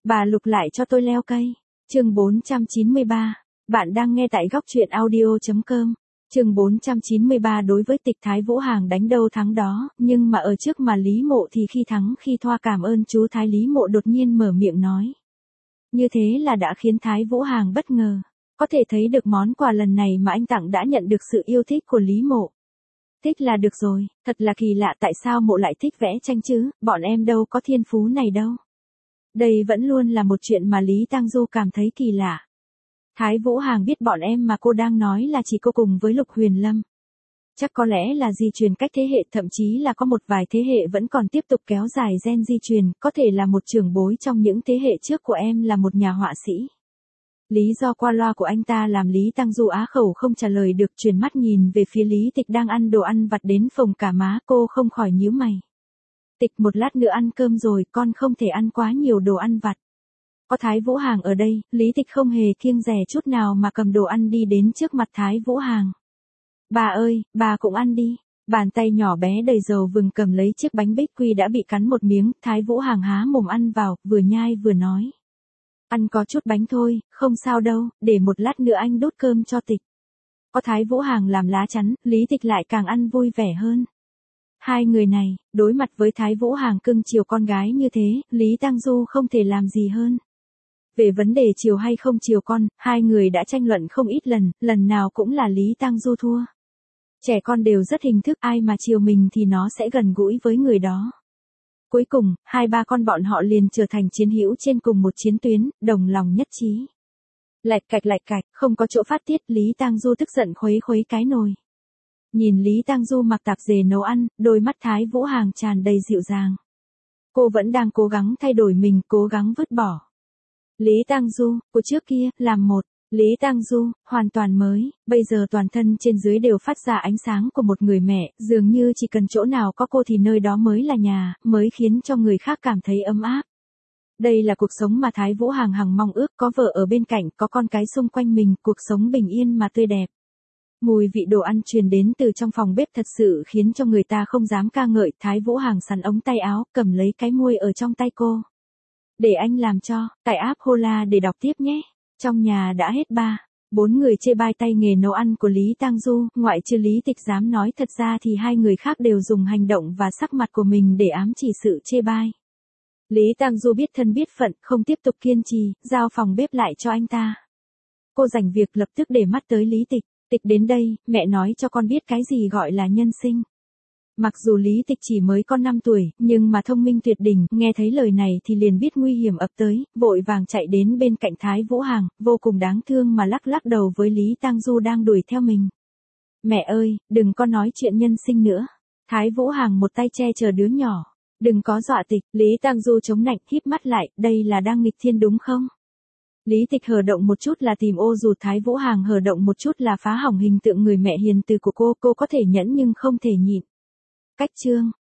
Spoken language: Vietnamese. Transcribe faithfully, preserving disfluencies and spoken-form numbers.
Bà Lục lại cho tôi leo cây. Chương bốn trăm chín mươi ba. Bạn đang nghe tại góc truyện audio chấm com. Chương bốn trăm chín mươi ba. Đối với Tịch, Thái Vũ Hàng đánh đâu thắng đó, nhưng mà ở trước mà Lý Mộ thì khi thắng khi thoa. Cảm ơn chú Thái. Lý Mộ đột nhiên mở miệng nói. Như thế là đã khiến Thái Vũ Hàng bất ngờ. Có thể thấy được món quà lần này mà anh tặng đã nhận được sự yêu thích của Lý Mộ. Thích là được rồi, thật là kỳ lạ tại sao Mộ lại thích vẽ tranh chứ, bọn em đâu có thiên phú này đâu. Đây vẫn luôn là một chuyện mà Lý Tang Du cảm thấy kỳ lạ. Thái Vũ Hàng biết bọn em mà cô đang nói là chỉ cô cùng với Lục Huyền Lâm. Chắc có lẽ là di truyền cách thế hệ, thậm chí là có một vài thế hệ vẫn còn tiếp tục kéo dài gen di truyền, có thể là một trưởng bối trong những thế hệ trước của em là một nhà họa sĩ. Lý do qua loa của anh ta làm Lý Tang Du á khẩu không trả lời được, chuyển mắt nhìn về phía Lý Tịch đang ăn đồ ăn vặt đến phồng cả má, cô không khỏi nhíu mày. Tịch, một lát nữa ăn cơm rồi, con không thể ăn quá nhiều đồ ăn vặt. Có Thái Vũ Hàng ở đây, Lý Tịch không hề kiêng dè chút nào mà cầm đồ ăn đi đến trước mặt Thái Vũ Hàng. Bà ơi, bà cũng ăn đi. Bàn tay nhỏ bé đầy dầu vừng cầm lấy chiếc bánh bích quy đã bị cắn một miếng, Thái Vũ Hàng há mồm ăn vào, vừa nhai vừa nói. Ăn có chút bánh thôi, không sao đâu, để một lát nữa anh đút cơm cho Tịch. Có Thái Vũ Hàng làm lá chắn, Lý Tịch lại càng ăn vui vẻ hơn. Hai người này, đối mặt với Thái Vũ Hàng cưng chiều con gái như thế, Lý Tang Du không thể làm gì hơn. Về vấn đề chiều hay không chiều con, hai người đã tranh luận không ít lần, lần nào cũng là Lý Tang Du thua. Trẻ con đều rất hình thức, ai mà chiều mình thì nó sẽ gần gũi với người đó. Cuối cùng, hai ba con bọn họ liền trở thành chiến hữu trên cùng một chiến tuyến, đồng lòng nhất trí. Lạch cạch lạch cạch, không có chỗ phát tiết, Lý Tang Du tức giận khuấy khuấy cái nồi. Nhìn Lý Tang Du mặc tạp dề nấu ăn, đôi mắt Thái Vũ Hàng tràn đầy dịu dàng. Cô vẫn đang cố gắng thay đổi mình, cố gắng vứt bỏ. Lý Tang Du, của trước kia, làm một. Lý Tang Du, hoàn toàn mới, bây giờ toàn thân trên dưới đều phát ra ánh sáng của một người mẹ, dường như chỉ cần chỗ nào có cô thì nơi đó mới là nhà, mới khiến cho người khác cảm thấy ấm áp. Đây là cuộc sống mà Thái Vũ Hàng hằng mong ước, có vợ ở bên cạnh, có con cái xung quanh mình, cuộc sống bình yên mà tươi đẹp. Mùi vị đồ ăn truyền đến từ trong phòng bếp thật sự khiến cho người ta không dám ca ngợi. Thái Vũ Hàng sắn ống tay áo, cầm lấy cái muôi ở trong tay cô. Để anh làm cho, tải app Hola để đọc tiếp nhé. Trong nhà đã hết ba, bốn người chê bai tay nghề nấu ăn của Lý Tang Du, ngoại trừ Lý Tịch dám nói, thật ra thì hai người khác đều dùng hành động và sắc mặt của mình để ám chỉ sự chê bai. Lý Tang Du biết thân biết phận, không tiếp tục kiên trì, giao phòng bếp lại cho anh ta. Cô rảnh việc lập tức để mắt tới Lý Tịch. Tịch đến đây, mẹ nói cho con biết cái gì gọi là nhân sinh. Mặc dù Lý Tịch chỉ mới có năm tuổi, nhưng mà thông minh tuyệt đỉnh, nghe thấy lời này thì liền biết nguy hiểm ập tới, vội vàng chạy đến bên cạnh Thái Vũ Hàng, vô cùng đáng thương mà lắc lắc đầu với Lý Tang Du đang đuổi theo mình. Mẹ ơi, đừng có nói chuyện nhân sinh nữa. Thái Vũ Hàng một tay che chở đứa nhỏ. Đừng có dọa Tịch. Lý Tang Du chống nạnh, híp mắt lại, đây là đang nghịch thiên đúng không? Lý Tịch hờ động một chút là tìm ô dù, Thái Vũ Hàng hờ động một chút là phá hỏng hình tượng người mẹ hiền từ của cô, cô có thể nhẫn nhưng không thể nhịn. Cách chương,